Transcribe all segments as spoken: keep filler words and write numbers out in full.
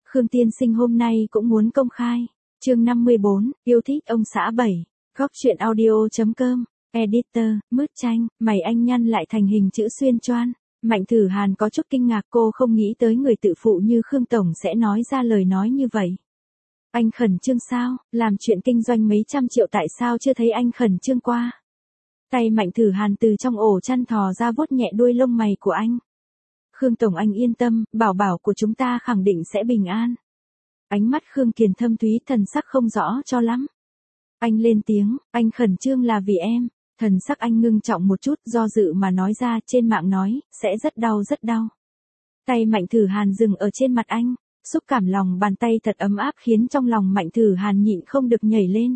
Khương tiên sinh hôm nay cũng muốn công khai. Chương năm mươi bốn, yêu thích ông xã bảy. Góc truyện audio.com. Editor, mứt chanh, mày anh nhăn lại thành hình chữ xuyên choan. Mạnh Thử Hàn có chút kinh ngạc, cô không nghĩ tới người tự phụ như Khương Tổng sẽ nói ra lời nói như vậy. Anh khẩn trương sao, làm chuyện kinh doanh mấy trăm triệu tại sao chưa thấy anh khẩn trương qua. Tay Mạnh Thử Hàn từ trong ổ chăn thò ra vuốt nhẹ đuôi lông mày của anh. Khương Tổng anh yên tâm, bảo bảo của chúng ta khẳng định sẽ bình an. Ánh mắt Khương Kiền thâm thúy, thần sắc không rõ cho lắm. Anh lên tiếng, anh khẩn trương là vì em. Thần sắc anh ngưng trọng một chút, do dự mà nói ra, trên mạng nói, sẽ rất đau rất đau. Tay Mạnh Thử Hàn dừng ở trên mặt anh, xúc cảm lòng bàn tay thật ấm áp khiến trong lòng Mạnh Thử Hàn nhịn không được nhảy lên.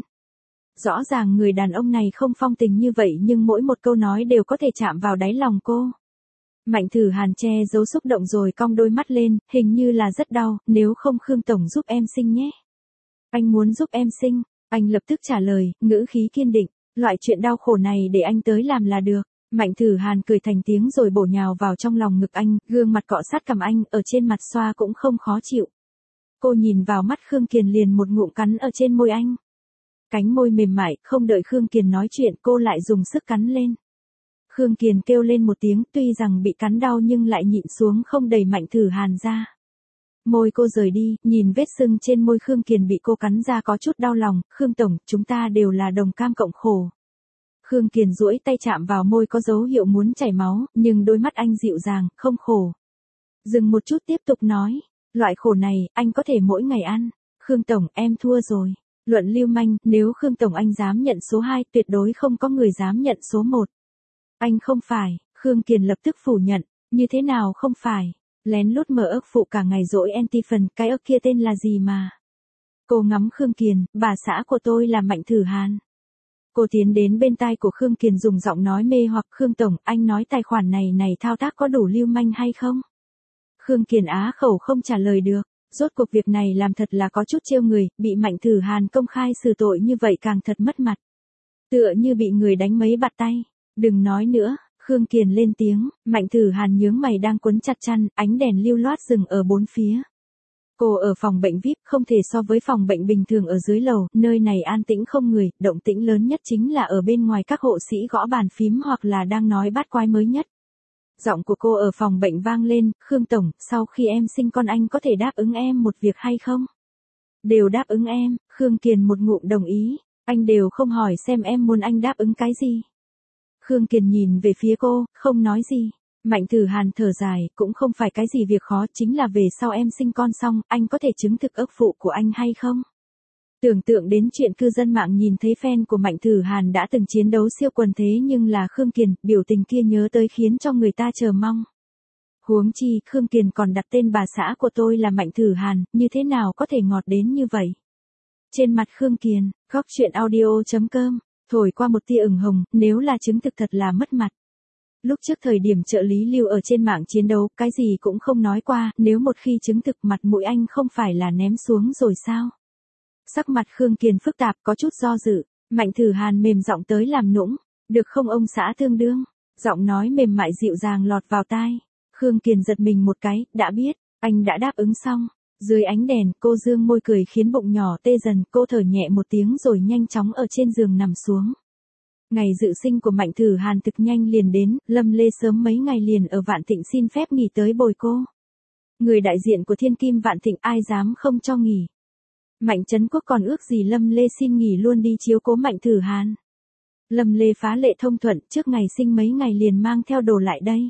Rõ ràng người đàn ông này không phong tình như vậy nhưng mỗi một câu nói đều có thể chạm vào đáy lòng cô. Mạnh Thử Hàn che giấu xúc động rồi cong đôi mắt lên, hình như là rất đau, nếu không Khương Tổng giúp em sinh nhé. Anh muốn giúp em sinh, anh lập tức trả lời, ngữ khí kiên định, loại chuyện đau khổ này để anh tới làm là được. Mạnh Thử Hàn cười thành tiếng rồi bổ nhào vào trong lòng ngực anh, gương mặt cọ sát cằm anh, ở trên mặt xoa cũng không khó chịu. Cô nhìn vào mắt Khương Kiền liền một ngụm cắn ở trên môi anh. Cánh môi mềm mại, không đợi Khương Kiền nói chuyện cô lại dùng sức cắn lên. Khương Kiền kêu lên một tiếng, tuy rằng bị cắn đau nhưng lại nhịn xuống không đẩy Mạnh Thử Hàn ra. Môi cô rời đi, nhìn vết sưng trên môi Khương Kiền bị cô cắn ra có chút đau lòng, Khương Tổng, chúng ta đều là đồng cam cộng khổ. Khương Kiền duỗi tay chạm vào môi có dấu hiệu muốn chảy máu, nhưng đôi mắt anh dịu dàng, không khổ. Dừng một chút tiếp tục nói, loại khổ này, anh có thể mỗi ngày ăn. Khương Tổng, em thua rồi. Luận lưu manh, nếu Khương Tổng anh dám nhận số hai, tuyệt đối không có người dám nhận số một. Anh không phải, Khương Kiền lập tức phủ nhận, như thế nào không phải. Lén lút mở ức phụ cả ngày dỗi anti-phần, cái ức kia tên là gì mà. Cô ngắm Khương Kiền, bà xã của tôi là Mạnh Thử Hàn. Cô tiến đến bên tai của Khương Kiền dùng giọng nói mê hoặc, Khương Tổng, anh nói tài khoản này này thao tác có đủ lưu manh hay không? Khương Kiền á khẩu không trả lời được, rốt cuộc việc này làm thật là có chút trêu người, bị Mạnh Thử Hàn công khai xử tội như vậy càng thật mất mặt. Tựa như bị người đánh mấy bạt tay, đừng nói nữa. Khương Kiền lên tiếng, Mạnh Thử Hàn nhướng mày đang quấn chặt chăn, ánh đèn lưu loát dừng ở bốn phía. Cô ở phòng bệnh vi ai pi, không thể so với phòng bệnh bình thường ở dưới lầu, nơi này an tĩnh không người, động tĩnh lớn nhất chính là ở bên ngoài các hộ sĩ gõ bàn phím hoặc là đang nói bát quái mới nhất. Giọng của cô ở phòng bệnh vang lên, Khương Tổng, sau khi em sinh con anh có thể đáp ứng em một việc hay không? Đều đáp ứng em, Khương Kiền một ngụm đồng ý, anh đều không hỏi xem em muốn anh đáp ứng cái gì. Khương Kiền nhìn về phía cô, không nói gì. Mạnh Thử Hàn thở dài, cũng không phải cái gì việc khó, chính là về sau em sinh con xong, anh có thể chứng thực ức phụ của anh hay không? Tưởng tượng đến chuyện cư dân mạng nhìn thấy fan của Mạnh Thử Hàn đã từng chiến đấu siêu quần thế nhưng là Khương Kiền, biểu tình kia nhớ tới khiến cho người ta chờ mong. Huống chi, Khương Kiền còn đặt tên bà xã của tôi là Mạnh Thử Hàn, như thế nào có thể ngọt đến như vậy? Trên mặt Khương Kiền, góc truyện audio.com. Thổi qua một tia ửng hồng, nếu là chứng thực thật là mất mặt. Lúc trước thời điểm trợ lý Lưu ở trên mạng chiến đấu, cái gì cũng không nói qua, nếu một khi chứng thực mặt mũi anh không phải là ném xuống rồi sao? Sắc mặt Khương Kiền phức tạp có chút do dự, Mạnh Thử Hàn mềm giọng tới làm nũng, được không ông xã thương đương? Giọng nói mềm mại dịu dàng lọt vào tai. Khương Kiền giật mình một cái, đã biết, anh đã đáp ứng xong. Dưới ánh đèn, cô dương môi cười khiến bụng nhỏ tê dần, cô thở nhẹ một tiếng rồi nhanh chóng ở trên giường nằm xuống. Ngày dự sinh của Mạnh Thử Hàn thực nhanh liền đến, Lâm Lê sớm mấy ngày liền ở Vạn Thịnh xin phép nghỉ tới bồi cô. Người đại diện của Thiên Kim Vạn Thịnh ai dám không cho nghỉ. Mạnh Trấn Quốc còn ước gì Lâm Lê xin nghỉ luôn đi chiếu cố Mạnh Thử Hàn. Lâm Lê phá lệ thông thuận, trước ngày sinh mấy ngày liền mang theo đồ lại đây.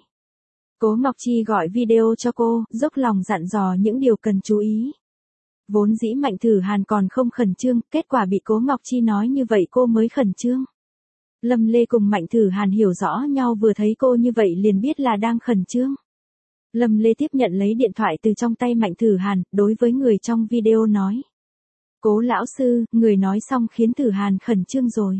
Cố Ngọc Chi gọi video cho cô, dốc lòng dặn dò những điều cần chú ý. Vốn dĩ Mạnh Thử Hàn còn không khẩn trương, kết quả bị Cố Ngọc Chi nói như vậy cô mới khẩn trương. Lâm Lê cùng Mạnh Thử Hàn hiểu rõ nhau vừa thấy cô như vậy liền biết là đang khẩn trương. Lâm Lê tiếp nhận lấy điện thoại từ trong tay Mạnh Thử Hàn, đối với người trong video nói. Cố lão sư, người nói xong khiến Thử Hàn khẩn trương rồi.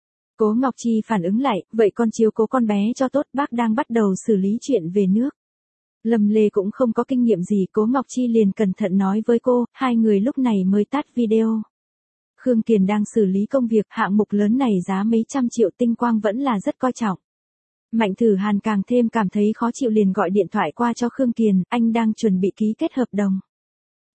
Cố Ngọc Chi phản ứng lại, vậy con chiếu cố con bé cho tốt, bác đang bắt đầu xử lý chuyện về nước. Lâm Lê cũng không có kinh nghiệm gì, Cố Ngọc Chi liền cẩn thận nói với cô, hai người lúc này mới tắt video. Khương Kiền đang xử lý công việc, hạng mục lớn này giá mấy trăm triệu, Tinh Quang vẫn là rất coi trọng. Mạnh Thử Hàn càng thêm cảm thấy khó chịu liền gọi điện thoại qua cho Khương Kiền, anh đang chuẩn bị ký kết hợp đồng.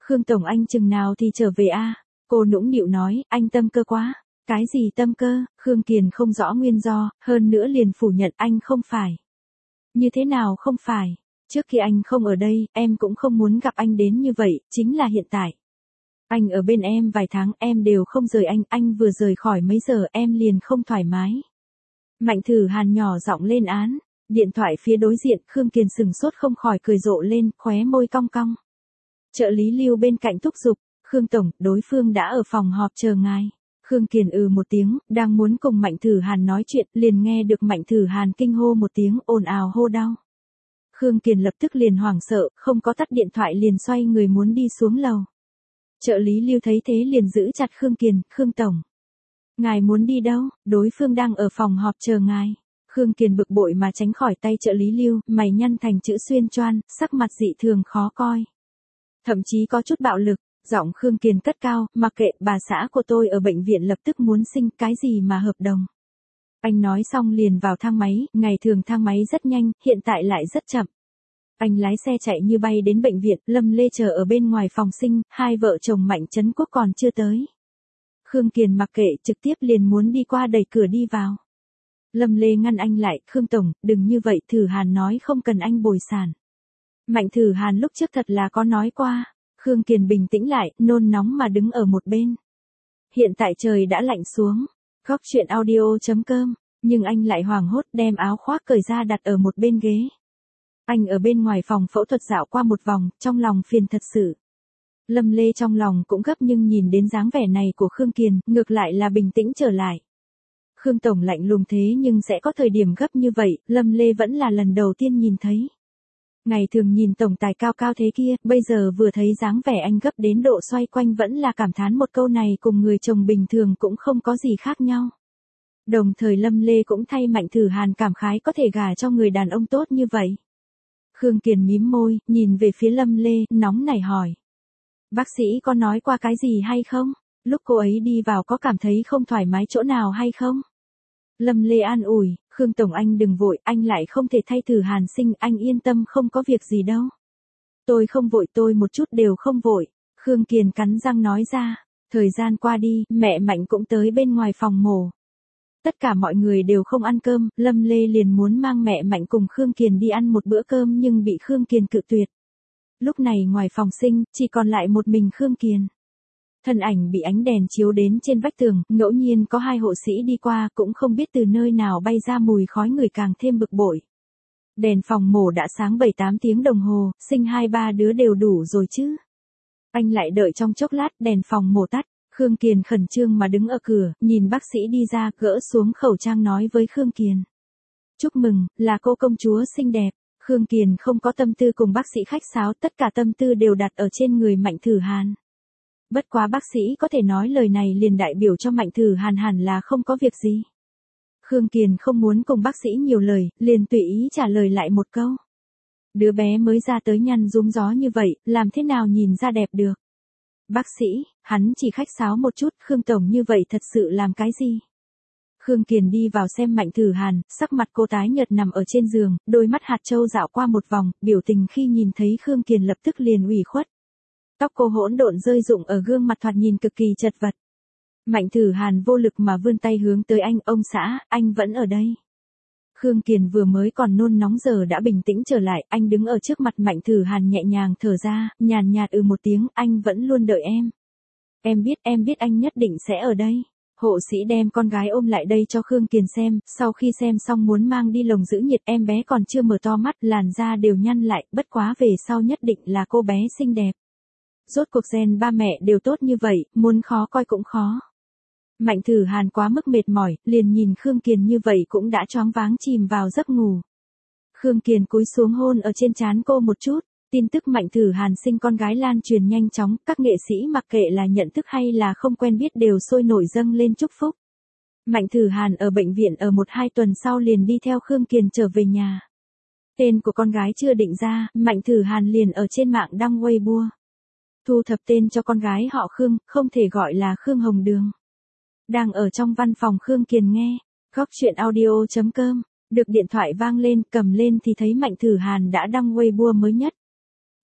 Khương Tổng anh chừng nào thì trở về a? Cô nũng nịu nói, anh tâm cơ quá. Cái gì tâm cơ? Khương Kiền không rõ nguyên do, hơn nữa liền phủ nhận anh không phải. Như thế nào không phải? Trước khi anh không ở đây, em cũng không muốn gặp anh đến như vậy, chính là hiện tại. Anh ở bên em vài tháng, em đều không rời anh, anh vừa rời khỏi mấy giờ em liền không thoải mái. Mạnh Thử Hàn nhỏ giọng lên án, điện thoại phía đối diện, Khương Kiền sừng sốt không khỏi cười rộ lên, khóe môi cong cong. Trợ lý Lưu bên cạnh thúc giục, Khương Tổng, đối phương đã ở phòng họp chờ ngài. Khương Kiền ừ một tiếng, đang muốn cùng Mạnh Thử Hàn nói chuyện, liền nghe được Mạnh Thử Hàn kinh hô một tiếng, ồn ào hô đau. Khương Kiền lập tức liền hoảng sợ, không có tắt điện thoại liền xoay người muốn đi xuống lầu. Trợ lý Lưu thấy thế liền giữ chặt Khương Kiền, Khương Tổng. Ngài muốn đi đâu? Đối phương đang ở phòng họp chờ ngài. Khương Kiền bực bội mà tránh khỏi tay trợ lý Lưu, mày nhăn thành chữ xuyên choan, sắc mặt dị thường khó coi. Thậm chí có chút bạo lực, giọng Khương Kiền cất cao, mặc kệ, bà xã của tôi ở bệnh viện lập tức muốn sinh, cái gì mà hợp đồng. Anh nói xong liền vào thang máy, ngày thường thang máy rất nhanh, hiện tại lại rất chậm. Anh lái xe chạy như bay đến bệnh viện, Lâm Lê chờ ở bên ngoài phòng sinh, hai vợ chồng Mạnh Trấn Quốc còn chưa tới. Khương Kiền mặc kệ, trực tiếp liền muốn đi qua đẩy cửa đi vào. Lâm Lê ngăn anh lại, Khương Tổng, đừng như vậy, Thử Hàn nói không cần anh bồi sản. Mạnh Thử Hàn lúc trước thật là có nói qua. Khương Kiền bình tĩnh lại, nôn nóng mà đứng ở một bên. Hiện tại trời đã lạnh xuống. Góc chuyện audio chấm com, nhưng anh lại hoảng hốt đem áo khoác cởi ra đặt ở một bên ghế. Anh ở bên ngoài phòng phẫu thuật dạo qua một vòng, trong lòng phiền thật sự. Lâm Lê trong lòng cũng gấp nhưng nhìn đến dáng vẻ này của Khương Kiền, ngược lại là bình tĩnh trở lại. Khương Tổng lạnh lùng thế nhưng sẽ có thời điểm gấp như vậy, Lâm Lê vẫn là lần đầu tiên nhìn thấy. Ngày thường nhìn tổng tài cao cao thế kia, bây giờ vừa thấy dáng vẻ anh gấp đến độ xoay quanh vẫn là cảm thán một câu này cùng người chồng bình thường cũng không có gì khác nhau. Đồng thời Lâm Lê cũng thay Mạnh Thử Hàn cảm khái có thể gả cho người đàn ông tốt như vậy. Khương Kiền mím môi, nhìn về phía Lâm Lê, nóng nảy hỏi. Bác sĩ có nói qua cái gì hay không? Lúc cô ấy đi vào có cảm thấy không thoải mái chỗ nào hay không? Lâm Lê an ủi, Khương Tổng anh đừng vội, anh lại không thể thay Thử Hàn sinh, anh yên tâm không có việc gì đâu. Tôi không vội, tôi một chút đều không vội. Khương Kiền cắn răng nói ra, thời gian qua đi, mẹ Mạnh cũng tới bên ngoài phòng mổ. Tất cả mọi người đều không ăn cơm, Lâm Lê liền muốn mang mẹ Mạnh cùng Khương Kiền đi ăn một bữa cơm nhưng bị Khương Kiền cự tuyệt. Lúc này ngoài phòng sinh, chỉ còn lại một mình Khương Kiền. Thân ảnh bị ánh đèn chiếu đến trên vách tường, ngẫu nhiên có hai hộ sĩ đi qua, cũng không biết từ nơi nào bay ra mùi khói người càng thêm bực bội. Đèn phòng mổ đã sáng bảy tám tiếng đồng hồ, sinh hai ba đứa đều đủ rồi chứ. Anh lại đợi trong chốc lát, đèn phòng mổ tắt, Khương Kiền khẩn trương mà đứng ở cửa, nhìn bác sĩ đi ra, gỡ xuống khẩu trang nói với Khương Kiền. Chúc mừng, là cô công chúa xinh đẹp. Khương Kiền không có tâm tư cùng bác sĩ khách sáo, tất cả tâm tư đều đặt ở trên người Mạnh Thử Hàn. Bất quá bác sĩ có thể nói lời này liền đại biểu cho Mạnh Thử Hàn hẳn là không có việc gì. Khương Kiền không muốn cùng bác sĩ nhiều lời, liền tùy ý trả lời lại một câu. Đứa bé mới ra tới nhăn rúm gió như vậy, làm thế nào nhìn ra đẹp được. Bác sĩ, hắn chỉ khách sáo một chút, Khương Tổng như vậy thật sự làm cái gì? Khương Kiền đi vào xem Mạnh Thử Hàn, sắc mặt cô tái nhợt nằm ở trên giường, đôi mắt hạt châu dạo qua một vòng, biểu tình khi nhìn thấy Khương Kiền lập tức liền ủy khuất. Tóc cô hỗn độn rơi rụng ở gương mặt thoạt nhìn cực kỳ chật vật. Mạnh Thử Hàn vô lực mà vươn tay hướng tới anh, ông xã, anh vẫn ở đây. Khương Kiền vừa mới còn nôn nóng giờ đã bình tĩnh trở lại, anh đứng ở trước mặt Mạnh Thử Hàn nhẹ nhàng thở ra, nhàn nhạt ừ một tiếng, anh vẫn luôn đợi em. Em biết, em biết anh nhất định sẽ ở đây. Hộ sĩ đem con gái ôm lại đây cho Khương Kiền xem, sau khi xem xong muốn mang đi lồng giữ nhiệt, em bé còn chưa mở to mắt, làn da đều nhăn lại, bất quá về sau nhất định là cô bé xinh đẹp. Rốt cuộc gen ba mẹ đều tốt như vậy, muốn khó coi cũng khó. Mạnh Thử Hàn quá mức mệt mỏi, liền nhìn Khương Kiền như vậy cũng đã choáng váng chìm vào giấc ngủ. Khương Kiền cúi xuống hôn ở trên trán cô một chút, tin tức Mạnh Thử Hàn sinh con gái lan truyền nhanh chóng, các nghệ sĩ mặc kệ là nhận thức hay là không quen biết đều sôi nổi dâng lên chúc phúc. Mạnh Thử Hàn ở bệnh viện ở một hai tuần sau liền đi theo Khương Kiền trở về nhà. Tên của con gái chưa định ra, Mạnh Thử Hàn liền ở trên mạng đăng Weibo. Thu thập tên cho con gái họ Khương, không thể gọi là Khương Hồng Đường. Đang ở trong văn phòng Khương Kiền nghe, góc chuyện audio chấm com, được điện thoại vang lên, cầm lên thì thấy Mạnh Thử Hàn đã đăng Weibo mới nhất.